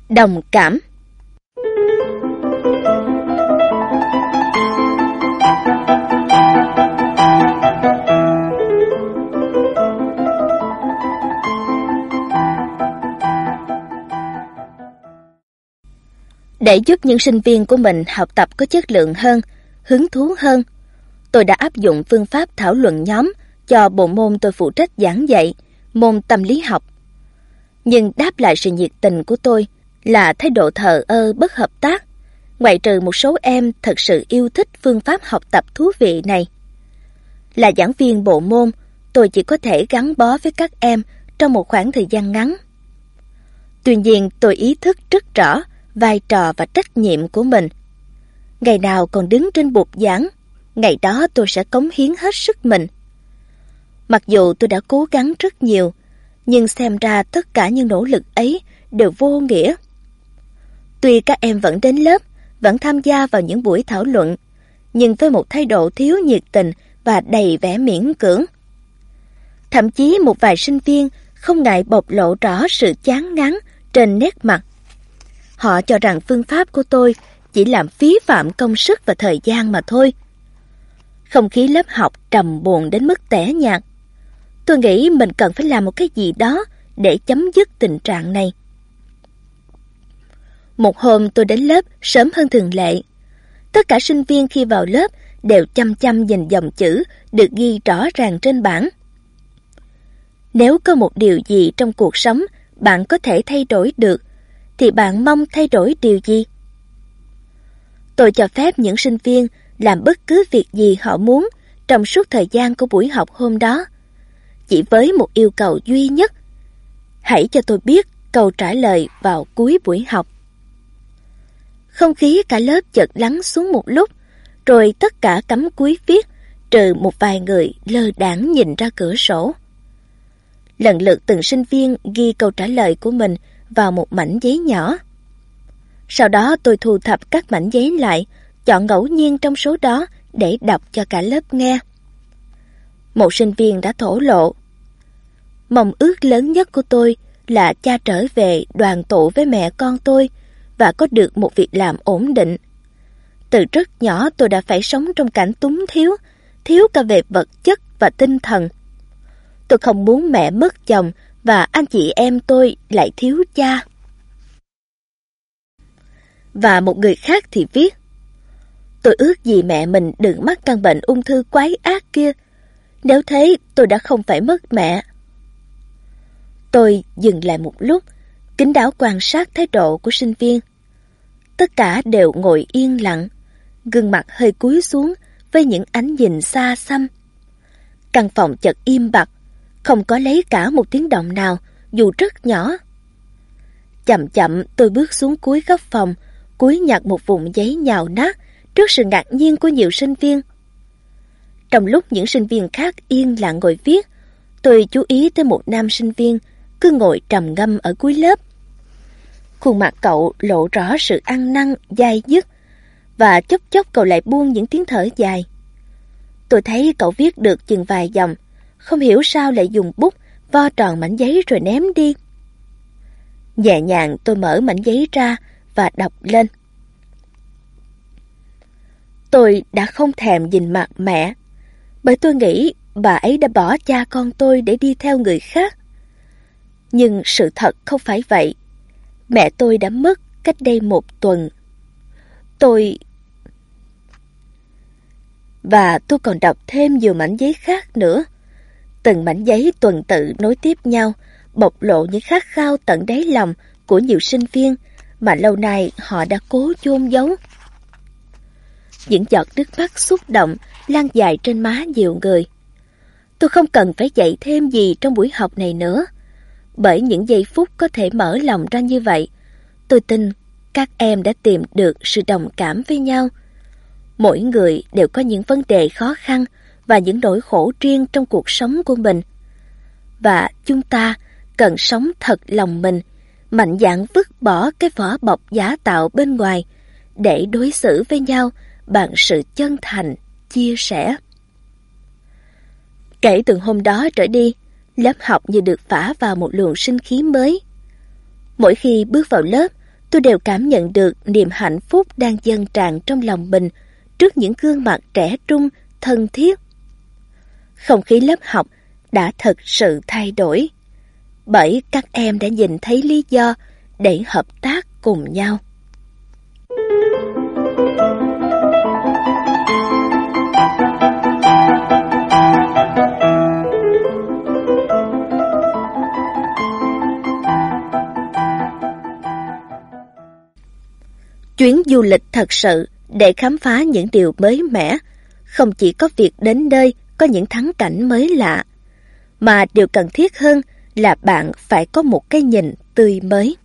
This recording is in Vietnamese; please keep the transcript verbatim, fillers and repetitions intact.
Đồng cảm. Để giúp những sinh viên của mình học tập có chất lượng hơn, hứng thú hơn, tôi đã áp dụng phương pháp thảo luận nhóm cho bộ môn tôi phụ trách giảng dạy, môn tâm lý học. Nhưng đáp lại sự nhiệt tình của tôi là thái độ thờ ơ bất hợp tác, ngoại trừ một số em thật sự yêu thích phương pháp học tập thú vị này. Là giảng viên bộ môn, tôi chỉ có thể gắn bó với các em trong một khoảng thời gian ngắn. Tuy nhiên, tôi ý thức rất rõ vai trò và trách nhiệm của mình. Ngày nào còn đứng trên bục giảng, ngày đó tôi sẽ cống hiến hết sức mình. Mặc dù tôi đã cố gắng rất nhiều, nhưng xem ra tất cả những nỗ lực ấy đều vô nghĩa. Tuy các em vẫn đến lớp, vẫn tham gia vào những buổi thảo luận, nhưng với một thái độ thiếu nhiệt tình và đầy vẻ miễn cưỡng. Thậm chí một vài sinh viên không ngại bộc lộ rõ sự chán ngán trên nét mặt. Họ cho rằng phương pháp của tôi chỉ làm phí phạm công sức và thời gian mà thôi. Không khí lớp học trầm buồn đến mức tẻ nhạt. Tôi nghĩ mình cần phải làm một cái gì đó để chấm dứt tình trạng này. Một hôm tôi đến lớp sớm hơn thường lệ. Tất cả sinh viên khi vào lớp đều chăm chăm nhìn dòng chữ được ghi rõ ràng trên bảng. Nếu có một điều gì trong cuộc sống bạn có thể thay đổi được, thì bạn mong thay đổi điều gì? Tôi cho phép những sinh viên làm bất cứ việc gì họ muốn trong suốt thời gian của buổi học hôm đó, chỉ với một yêu cầu duy nhất: hãy cho tôi biết câu trả lời vào cuối buổi học. Không khí cả lớp chợt lắng xuống một lúc, rồi tất cả cắm cúi viết, trừ một vài người lơ đãng nhìn ra cửa sổ. Lần lượt từng sinh viên ghi câu trả lời của mình vào một mảnh giấy nhỏ. Sau đó tôi thu thập các mảnh giấy lại, chọn ngẫu nhiên trong số đó để đọc cho cả lớp nghe. Một sinh viên đã thổ lộ: mong ước lớn nhất của tôi là cha trở về đoàn tụ với mẹ con tôi và có được một việc làm ổn định. Từ rất nhỏ tôi đã phải sống trong cảnh túng thiếu, thiếu cả về vật chất và tinh thần. Tôi không muốn mẹ mất chồng và anh chị em tôi lại thiếu cha. Và một người khác thì viết: tôi ước gì mẹ mình đừng mắc căn bệnh ung thư quái ác kia. Nếu thế, tôi đã không phải mất mẹ. Tôi dừng lại một lúc, kín đáo quan sát thái độ của sinh viên. Tất cả đều ngồi yên lặng, gương mặt hơi cúi xuống với những ánh nhìn xa xăm. Căn phòng chợt im bặt, không có lấy cả một tiếng động nào, dù rất nhỏ. Chậm chậm tôi bước xuống cuối góc phòng, cúi nhặt một vụn giấy nhào nát trước sự ngạc nhiên của nhiều sinh viên. Trong lúc những sinh viên khác yên lặng ngồi viết, tôi chú ý tới một nam sinh viên cứ ngồi trầm ngâm ở cuối lớp. Khuôn mặt cậu lộ rõ sự ăn năn, dai dứt, và chốc chốc cậu lại buông những tiếng thở dài. Tôi thấy cậu viết được chừng vài dòng, không hiểu sao lại dùng bút vo tròn mảnh giấy rồi ném đi. Nhẹ nhàng tôi mở mảnh giấy ra và đọc lên: tôi đã không thèm nhìn mặt mẹ, bởi tôi nghĩ bà ấy đã bỏ cha con tôi để đi theo người khác. Nhưng sự thật không phải vậy. Mẹ tôi đã mất cách đây một tuần. Tôi... Và tôi còn đọc thêm nhiều mảnh giấy khác nữa. Từng mảnh giấy tuần tự nối tiếp nhau, bộc lộ những khát khao tận đáy lòng của nhiều sinh viên mà lâu nay họ đã cố chôn giấu. Những giọt nước mắt xúc động lan dài trên má nhiều người. Tôi không cần phải dạy thêm gì trong buổi học này nữa, bởi những giây phút có thể mở lòng ra như vậy, tôi tin các em đã tìm được sự đồng cảm với nhau. Mỗi người đều có những vấn đề khó khăn và những nỗi khổ riêng trong cuộc sống của mình. Và chúng ta cần sống thật lòng mình, mạnh dạn vứt bỏ cái vỏ bọc giả tạo bên ngoài để đối xử với nhau bằng sự chân thành, chia sẻ. Kể từ hôm đó trở đi, lớp học như được phả vào một luồng sinh khí mới. Mỗi khi bước vào lớp, tôi đều cảm nhận được niềm hạnh phúc đang dâng tràn trong lòng mình trước những gương mặt trẻ trung, thân thiết. Không khí lớp học đã thật sự thay đổi, bởi các em đã nhìn thấy lý do để hợp tác cùng nhau. Chuyến du lịch thật sự để khám phá những điều mới mẻ, không chỉ có việc đến nơi có những thắng cảnh mới lạ, mà điều cần thiết hơn là bạn phải có một cái nhìn tươi mới.